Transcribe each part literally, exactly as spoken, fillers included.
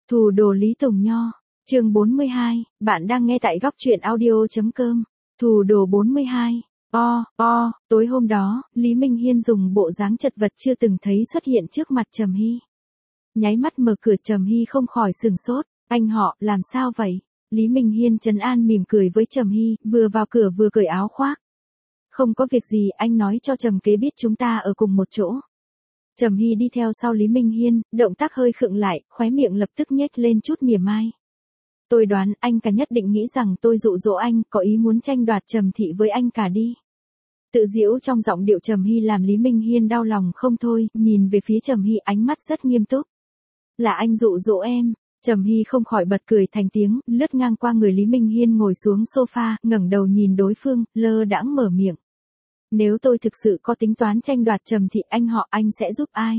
Thủ đồ Lý Tùng Nho, chương bốn mươi hai, bạn đang nghe tại góc truyện audio.com. Thủ đồ bốn mươi hai. O, o, tối hôm đó, Lý Minh Hiên dùng bộ dáng chật vật chưa từng thấy xuất hiện trước mặt Trầm Hy. Nháy mắt mở cửa, Trầm Hy không khỏi sừng sốt, anh họ, làm sao vậy? Lý Minh Hiên trấn an mỉm cười với Trầm Hy, vừa vào cửa vừa cởi áo khoác. Không có việc gì, anh nói cho Trầm kế biết chúng ta ở cùng một chỗ. Trầm Hy đi theo sau Lý Minh Hiên, động tác hơi khựng lại, khóe miệng lập tức nhếch lên chút mỉa mai. Tôi đoán anh cả nhất định nghĩ rằng tôi dụ dỗ anh, có ý muốn tranh đoạt Trầm thị với anh cả đi. Tự giễu trong giọng điệu Trầm Hy làm Lý Minh Hiên đau lòng không thôi, nhìn về phía Trầm Hy ánh mắt rất nghiêm túc. Là anh dụ dỗ em. Trầm Hy không khỏi bật cười thành tiếng, lướt ngang qua người Lý Minh Hiên ngồi xuống sofa, ngẩng đầu nhìn đối phương, lơ đãng mở miệng. Nếu tôi thực sự có tính toán tranh đoạt Trầm thị anh họ anh sẽ giúp ai?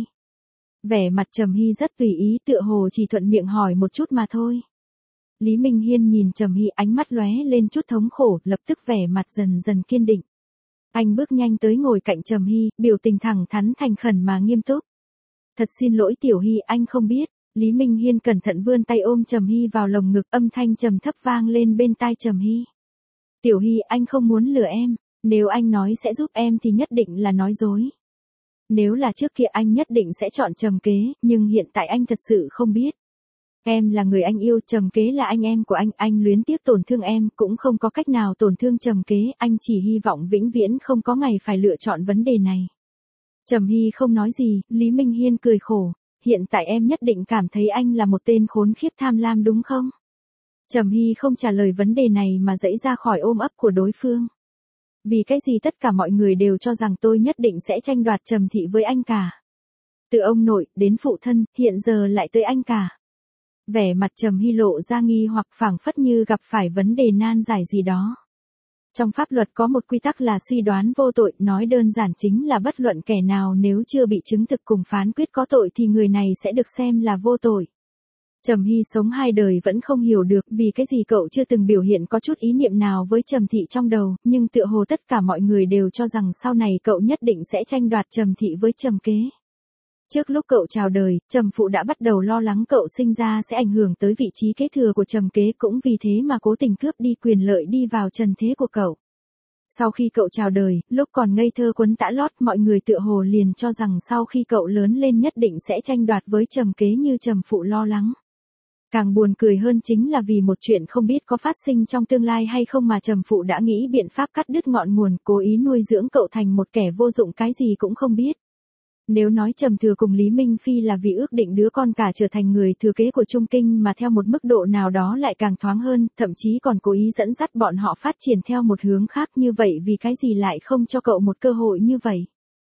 Vẻ mặt Trầm Hy rất tùy ý, tựa hồ chỉ thuận miệng hỏi một chút mà thôi. Lý Minh Hiên nhìn Trầm Hy, ánh mắt lóe lên chút thống khổ, lập tức vẻ mặt dần dần kiên định. Anh bước nhanh tới ngồi cạnh Trầm Hy, biểu tình thẳng thắn thành khẩn mà nghiêm túc. Thật xin lỗi Tiểu Hy, anh không biết. Lý Minh Hiên cẩn thận vươn tay ôm Trầm Hy vào lồng ngực, âm thanh trầm thấp vang lên bên tai Trầm Hy. Tiểu Hy, anh không muốn lừa em. Nếu anh nói sẽ giúp em thì nhất định là nói dối. Nếu là trước kia anh nhất định sẽ chọn Trầm kế, nhưng hiện tại anh thật sự không biết. Em là người anh yêu, Trầm kế là anh em của anh, anh luyến tiếc tổn thương em, cũng không có cách nào tổn thương Trầm kế, anh chỉ hy vọng vĩnh viễn không có ngày phải lựa chọn vấn đề này. Trầm Hy không nói gì, Lý Minh Hiên cười khổ, hiện tại em nhất định cảm thấy anh là một tên khốn khiếp tham lam đúng không? Trầm Hy không trả lời vấn đề này mà dãy ra khỏi ôm ấp của đối phương. Vì cái gì tất cả mọi người đều cho rằng tôi nhất định sẽ tranh đoạt Trầm thị với anh cả. Từ ông nội, đến phụ thân, hiện giờ lại tới anh cả. Vẻ mặt Trầm Hy lộ ra nghi hoặc, phảng phất như gặp phải vấn đề nan giải gì đó. Trong pháp luật có một quy tắc là suy đoán vô tội, nói đơn giản chính là bất luận kẻ nào nếu chưa bị chứng thực cùng phán quyết có tội thì người này sẽ được xem là vô tội. Trầm Hy sống hai đời vẫn không hiểu được vì cái gì cậu chưa từng biểu hiện có chút ý niệm nào với Trầm thị trong đầu, nhưng tựa hồ tất cả mọi người đều cho rằng sau này cậu nhất định sẽ tranh đoạt Trầm thị với Trầm kế. Trước lúc cậu chào đời, Trầm phụ đã bắt đầu lo lắng cậu sinh ra sẽ ảnh hưởng tới vị trí kế thừa của Trầm kế, cũng vì thế mà cố tình cướp đi quyền lợi đi vào trần thế của cậu. Sau khi cậu chào đời, lúc còn ngây thơ quấn tã lót, mọi người tựa hồ liền cho rằng sau khi cậu lớn lên nhất định sẽ tranh đoạt với Trầm kế như Trầm phụ lo lắng. Càng buồn cười hơn chính là vì một chuyện không biết có phát sinh trong tương lai hay không mà Trầm phụ đã nghĩ biện pháp cắt đứt ngọn nguồn, cố ý nuôi dưỡng cậu thành một kẻ vô dụng cái gì cũng không biết. Nếu nói Trầm thừa cùng Lý Minh Phi là vì ước định đứa con cả trở thành người thừa kế của Trung Kinh mà theo một mức độ nào đó lại càng thoáng hơn, thậm chí còn cố ý dẫn dắt bọn họ phát triển theo một hướng khác, như vậy vì cái gì lại không cho cậu một cơ hội như vậy?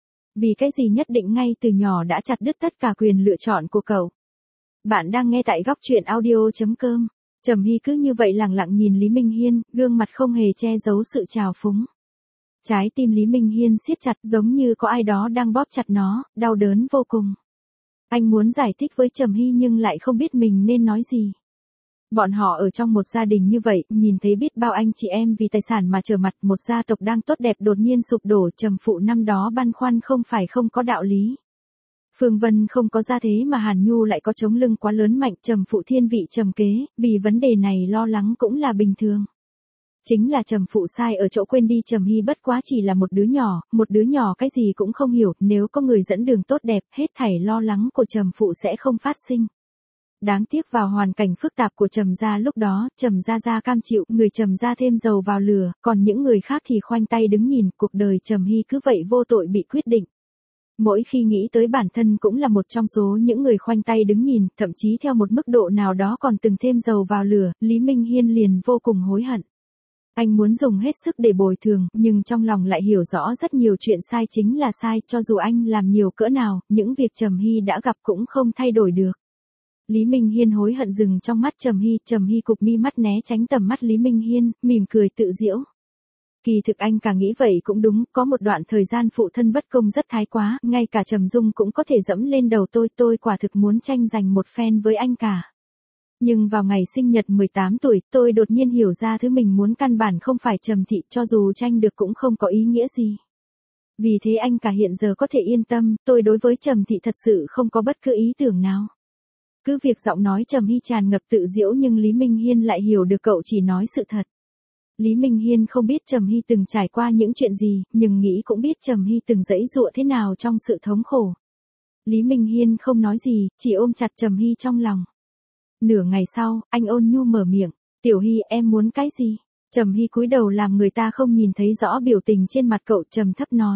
Vì cái gì nhất định ngay từ nhỏ đã chặt đứt tất cả quyền lựa chọn của cậu? Bạn đang nghe tại góc truyện audio.com. Trầm Hy cứ như vậy lặng lặng nhìn Lý Minh Hiên, gương mặt không hề che giấu sự trào phúng. Trái tim Lý Minh Hiên siết chặt, giống như có ai đó đang bóp chặt nó, đau đớn vô cùng. Anh muốn giải thích với Trầm Hy nhưng lại không biết mình nên nói gì. Bọn họ ở trong một gia đình như vậy, nhìn thấy biết bao anh chị em vì tài sản mà trở mặt, một gia tộc đang tốt đẹp đột nhiên sụp đổ. Trầm phụ năm đó băn khoăn không phải không có đạo lý. Phương Vân không có gia thế mà Hàn Nhu lại có chống lưng quá lớn mạnh, Trầm phụ thiên vị Trầm kế, vì vấn đề này lo lắng cũng là bình thường. Chính là Trầm phụ sai ở chỗ quên đi Trầm Hy bất quá chỉ là một đứa nhỏ, một đứa nhỏ cái gì cũng không hiểu, nếu có người dẫn đường tốt đẹp, hết thảy lo lắng của Trầm phụ sẽ không phát sinh. Đáng tiếc vào hoàn cảnh phức tạp của Trầm gia lúc đó, Trầm gia gia cam chịu, người Trầm gia thêm dầu vào lửa, còn những người khác thì khoanh tay đứng nhìn, cuộc đời Trầm Hy cứ vậy vô tội bị quyết định. Mỗi khi nghĩ tới bản thân cũng là một trong số những người khoanh tay đứng nhìn, thậm chí theo một mức độ nào đó còn từng thêm dầu vào lửa, Lý Minh Hiên liền vô cùng hối hận. Anh muốn dùng hết sức để bồi thường, nhưng trong lòng lại hiểu rõ rất nhiều chuyện sai chính là sai, cho dù anh làm nhiều cỡ nào, những việc Trầm Hy đã gặp cũng không thay đổi được. Lý Minh Hiên hối hận dừng trong mắt Trầm Hy, Trầm Hy cụp mi mắt né tránh tầm mắt Lý Minh Hiên, mỉm cười tự giễu. Kỳ thực anh cả nghĩ vậy cũng đúng, có một đoạn thời gian phụ thân bất công rất thái quá, ngay cả Trầm Dung cũng có thể dẫm lên đầu tôi, tôi quả thực muốn tranh giành một phen với anh cả. Nhưng vào ngày sinh nhật mười tám tuổi, tôi đột nhiên hiểu ra thứ mình muốn căn bản không phải Trầm thị, cho dù tranh được cũng không có ý nghĩa gì. Vì thế anh cả hiện giờ có thể yên tâm, tôi đối với Trầm thị thật sự không có bất cứ ý tưởng nào. Cứ việc giọng nói Trầm Hy tràn ngập tự giễu nhưng Lý Minh Hiên lại hiểu được cậu chỉ nói sự thật. Lý Minh Hiên không biết Trầm Hy từng trải qua những chuyện gì, nhưng nghĩ cũng biết Trầm Hy từng giãy giụa thế nào trong sự thống khổ. Lý Minh Hiên không nói gì, chỉ ôm chặt Trầm Hy trong lòng. Nửa ngày sau, anh ôn nhu mở miệng, Tiểu Hy em muốn cái gì? Trầm Hy cúi đầu làm người ta không nhìn thấy rõ biểu tình trên mặt cậu, trầm thấp nói.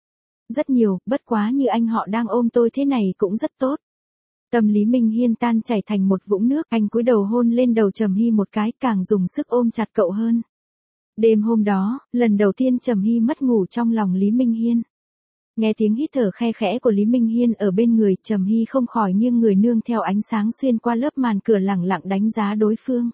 Rất nhiều, bất quá như anh họ đang ôm tôi thế này cũng rất tốt. Tâm Lý Minh Hiên tan chảy thành một vũng nước, anh cúi đầu hôn lên đầu Trầm Hy một cái, càng dùng sức ôm chặt cậu hơn. Đêm hôm đó, lần đầu tiên Trầm Hy mất ngủ trong lòng Lý Minh Hiên. Nghe tiếng hít thở khe khẽ của Lý Minh Hiên ở bên người, Trầm Hy không khỏi nghiêng người nương theo ánh sáng xuyên qua lớp màn cửa lẳng lặng đánh giá đối phương.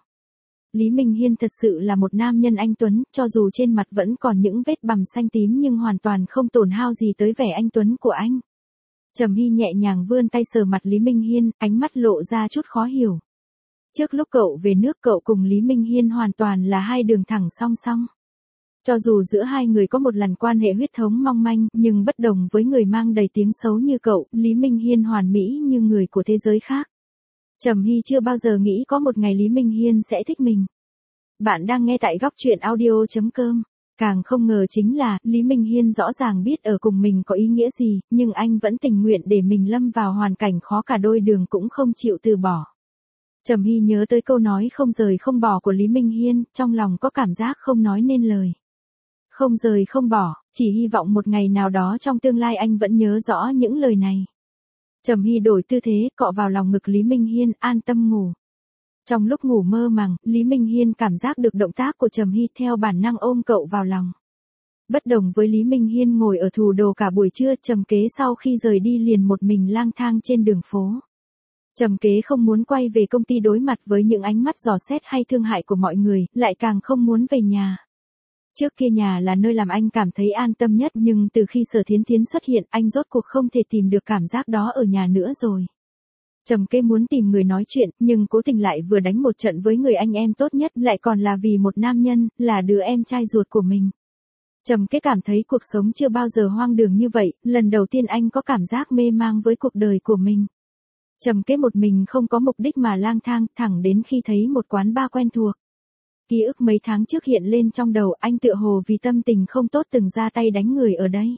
Lý Minh Hiên thật sự là một nam nhân anh tuấn, cho dù trên mặt vẫn còn những vết bầm xanh tím nhưng hoàn toàn không tổn hao gì tới vẻ anh tuấn của anh. Trầm Hy nhẹ nhàng vươn tay sờ mặt Lý Minh Hiên, ánh mắt lộ ra chút khó hiểu. Trước lúc cậu về nước cậu cùng Lý Minh Hiên hoàn toàn là hai đường thẳng song song. Cho dù giữa hai người có một lần quan hệ huyết thống mong manh, nhưng bất đồng với người mang đầy tiếng xấu như cậu, Lý Minh Hiên hoàn mỹ như người của thế giới khác. Trầm Hy chưa bao giờ nghĩ có một ngày Lý Minh Hiên sẽ thích mình. Bạn đang nghe tại góc truyện audio chấm com. Càng không ngờ chính là, Lý Minh Hiên rõ ràng biết ở cùng mình có ý nghĩa gì, nhưng anh vẫn tình nguyện để mình lâm vào hoàn cảnh khó cả đôi đường cũng không chịu từ bỏ. Trầm Hy nhớ tới câu nói không rời không bỏ của Lý Minh Hiên, trong lòng có cảm giác không nói nên lời. Không rời không bỏ, chỉ hy vọng một ngày nào đó trong tương lai anh vẫn nhớ rõ những lời này. Trầm Hy đổi tư thế, cọ vào lòng ngực Lý Minh Hiên, an tâm ngủ. Trong lúc ngủ mơ màng, Lý Minh Hiên cảm giác được động tác của Trầm Hy, theo bản năng ôm cậu vào lòng. Bất đồng với Lý Minh Hiên ngồi ở Thủ Đô cả buổi trưa, Trầm Kế sau khi rời đi liền một mình lang thang trên đường phố. Trầm Kế không muốn quay về công ty đối mặt với những ánh mắt dò xét hay thương hại của mọi người, lại càng không muốn về nhà. Trước kia nhà là nơi làm anh cảm thấy an tâm nhất, nhưng từ khi Sở Thiến Thiến xuất hiện, anh rốt cuộc không thể tìm được cảm giác đó ở nhà nữa rồi. Trầm Kế muốn tìm người nói chuyện, nhưng cố tình lại vừa đánh một trận với người anh em tốt nhất, lại còn là vì một nam nhân, là đứa em trai ruột của mình. Trầm Kế cảm thấy cuộc sống chưa bao giờ hoang đường như vậy, lần đầu tiên anh có cảm giác mê mang với cuộc đời của mình. Trầm Kế một mình không có mục đích mà lang thang, thẳng đến khi thấy một quán bar quen thuộc. Ký ức mấy tháng trước hiện lên trong đầu, anh tựa hồ vì tâm tình không tốt từng ra tay đánh người ở đây.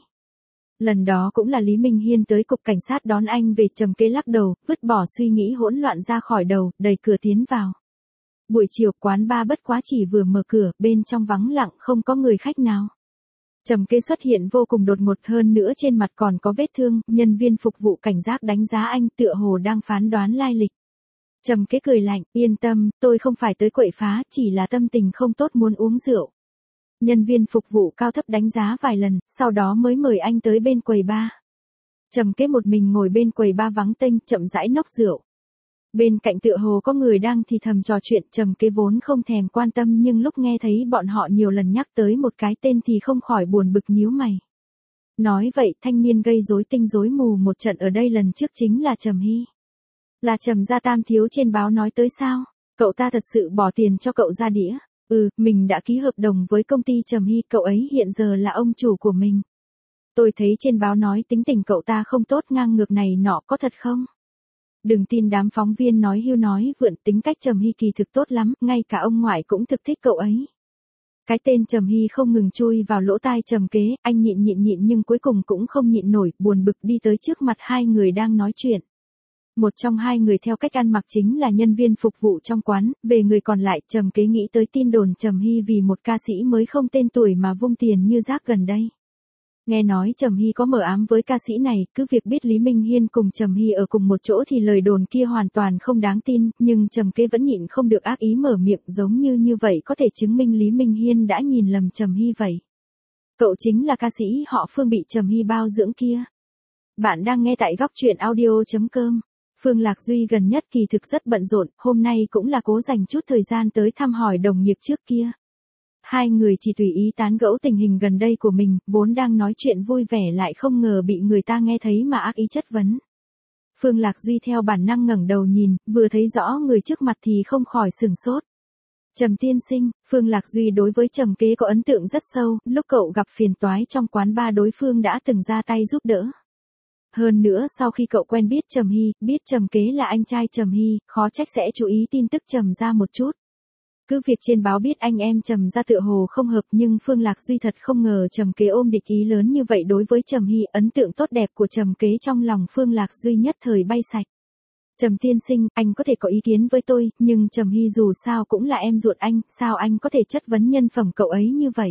Lần đó cũng là Lý Minh Hiên tới cục cảnh sát đón anh về. Trầm Kế lắc đầu, vứt bỏ suy nghĩ hỗn loạn ra khỏi đầu, đẩy cửa tiến vào. Buổi chiều quán bar bất quá chỉ vừa mở cửa, bên trong vắng lặng không có người khách nào. Trầm Kế xuất hiện vô cùng đột ngột, hơn nữa trên mặt còn có vết thương, nhân viên phục vụ cảnh giác đánh giá anh tựa hồ đang phán đoán lai lịch. Trầm Kế cười lạnh, yên tâm, tôi không phải tới quậy phá, chỉ là tâm tình không tốt muốn uống rượu. Nhân viên phục vụ cao thấp đánh giá vài lần, sau đó mới mời anh tới bên quầy bar. Trầm Kế một mình ngồi bên quầy bar vắng tênh, chậm rãi nốc rượu. Bên cạnh tựa hồ có người đang thì thầm trò chuyện, Trầm Kế vốn không thèm quan tâm nhưng lúc nghe thấy bọn họ nhiều lần nhắc tới một cái tên thì không khỏi buồn bực nhíu mày. Nói vậy, thanh niên gây rối tinh rối mù một trận ở đây lần trước chính là Trầm Hy. Là Trầm gia Tam thiếu trên báo nói tới sao? Cậu ta thật sự bỏ tiền cho cậu ra đĩa. Ừ, mình đã ký hợp đồng với công ty Trầm Hy, cậu ấy hiện giờ là ông chủ của mình. Tôi thấy trên báo nói tính tình cậu ta không tốt ngang ngược này nọ, có thật không? Đừng tin đám phóng viên nói hưu nói vượn, tính cách Trầm Hy kỳ thực tốt lắm, ngay cả ông ngoại cũng thực thích cậu ấy. Cái tên Trầm Hy không ngừng chui vào lỗ tai Trầm Kế, anh nhịn nhịn nhịn nhưng cuối cùng cũng không nhịn nổi, buồn bực đi tới trước mặt hai người đang nói chuyện. Một trong hai người theo cách ăn mặc chính là nhân viên phục vụ trong quán, về người còn lại, Trầm Kế nghĩ tới tin đồn Trầm Hy vì một ca sĩ mới không tên tuổi mà vung tiền như rác gần đây. Nghe nói Trầm Hy có mờ ám với ca sĩ này, cứ việc biết Lý Minh Hiên cùng Trầm Hy ở cùng một chỗ thì lời đồn kia hoàn toàn không đáng tin, nhưng Trầm Kế vẫn nhịn không được ác ý mở miệng, giống như như vậy có thể chứng minh Lý Minh Hiên đã nhìn lầm Trầm Hy vậy. Cậu chính là ca sĩ họ Phương bị Trầm Hy bao dưỡng kia. Bạn đang nghe tại góc truyện audio chấm com. Phương Lạc Duy gần nhất kỳ thực rất bận rộn, hôm nay cũng là cố dành chút thời gian tới thăm hỏi đồng nghiệp trước kia. Hai người chỉ tùy ý tán gẫu tình hình gần đây của mình, vốn đang nói chuyện vui vẻ lại không ngờ bị người ta nghe thấy mà ác ý chất vấn. Phương Lạc Duy theo bản năng ngẩng đầu nhìn, vừa thấy rõ người trước mặt thì không khỏi sửng sốt. Trầm tiên sinh, Phương Lạc Duy đối với Trầm Kế có ấn tượng rất sâu, lúc cậu gặp phiền toái trong quán bar đối phương đã từng ra tay giúp đỡ. Hơn nữa sau khi cậu quen biết Trầm Hy, biết Trầm Kế là anh trai Trầm Hy, khó trách sẽ chú ý tin tức Trầm gia một chút. Cứ việc trên báo biết anh em Trầm gia tựa hồ không hợp, nhưng Phương Lạc Duy thật không ngờ Trầm Kế ôm địch ý lớn như vậy đối với Trầm Hy. Ấn tượng tốt đẹp của Trầm Kế trong lòng Phương Lạc Duy nhất thời bay sạch. Trầm tiên sinh, anh có thể có ý kiến với tôi, nhưng Trầm Hy dù sao cũng là em ruột anh, sao anh có thể chất vấn nhân phẩm cậu ấy như vậy?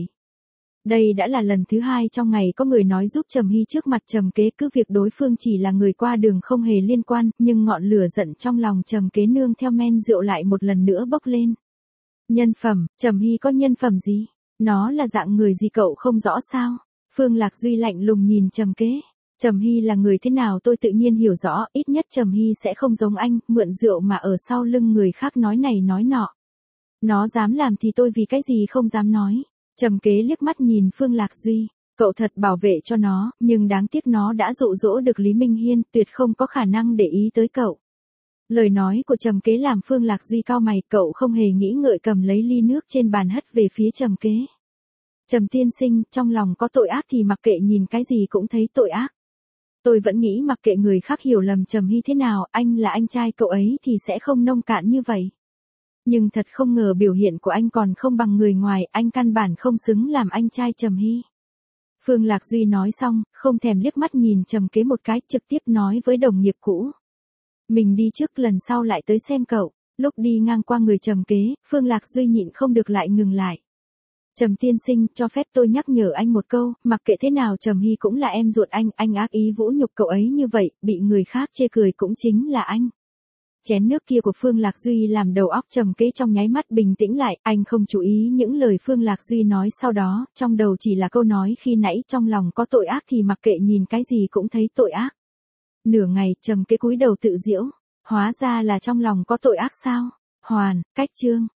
Đây đã là lần thứ hai trong ngày có người nói giúp Trầm Hy trước mặt Trầm Kế, cứ việc đối phương chỉ là người qua đường không hề liên quan, nhưng ngọn lửa giận trong lòng Trầm Kế nương theo men rượu lại một lần nữa bốc lên. Nhân phẩm, Trầm Hy có nhân phẩm gì? Nó là dạng người gì cậu không rõ sao? Phương Lạc Duy lạnh lùng nhìn Trầm Kế. Trầm Hy là người thế nào tôi tự nhiên hiểu rõ, ít nhất Trầm Hy sẽ không giống anh, mượn rượu mà ở sau lưng người khác nói này nói nọ. Nó dám làm thì tôi vì cái gì không dám nói. Trầm Kế liếc mắt nhìn Phương Lạc Duy, cậu thật bảo vệ cho nó, nhưng đáng tiếc nó đã dụ dỗ được Lý Minh Hiên, tuyệt không có khả năng để ý tới cậu. Lời nói của Trầm Kế làm Phương Lạc Duy cau mày, cậu không hề nghĩ ngợi cầm lấy ly nước trên bàn hất về phía Trầm Kế. Trầm tiên sinh, trong lòng có tội ác thì mặc kệ nhìn cái gì cũng thấy tội ác. Tôi vẫn nghĩ mặc kệ người khác hiểu lầm Trầm Hy thế nào, anh là anh trai cậu ấy thì sẽ không nông cạn như vậy. Nhưng thật không ngờ biểu hiện của anh còn không bằng người ngoài, anh căn bản không xứng làm anh trai Trầm Hy. Phương Lạc Duy nói xong, không thèm liếc mắt nhìn Trầm Kế một cái, trực tiếp nói với đồng nghiệp cũ. Mình đi trước, lần sau lại tới xem cậu. Lúc đi ngang qua người Trầm Kế, Phương Lạc Duy nhịn không được lại ngừng lại. Trầm tiên sinh, cho phép tôi nhắc nhở anh một câu, mặc kệ thế nào Trầm Hy cũng là em ruột anh, anh ác ý vũ nhục cậu ấy như vậy, bị người khác chê cười cũng chính là anh. Chén nước kia của Phương Lạc Duy làm đầu óc Trầm Kế trong nháy mắt bình tĩnh lại, anh không chú ý những lời Phương Lạc Duy nói sau đó, trong đầu chỉ là câu nói khi nãy, trong lòng có tội ác thì mặc kệ nhìn cái gì cũng thấy tội ác. Nửa ngày, Trầm Kế cúi đầu tự giễu, hóa ra là trong lòng có tội ác sao? Hoàn, cách chương.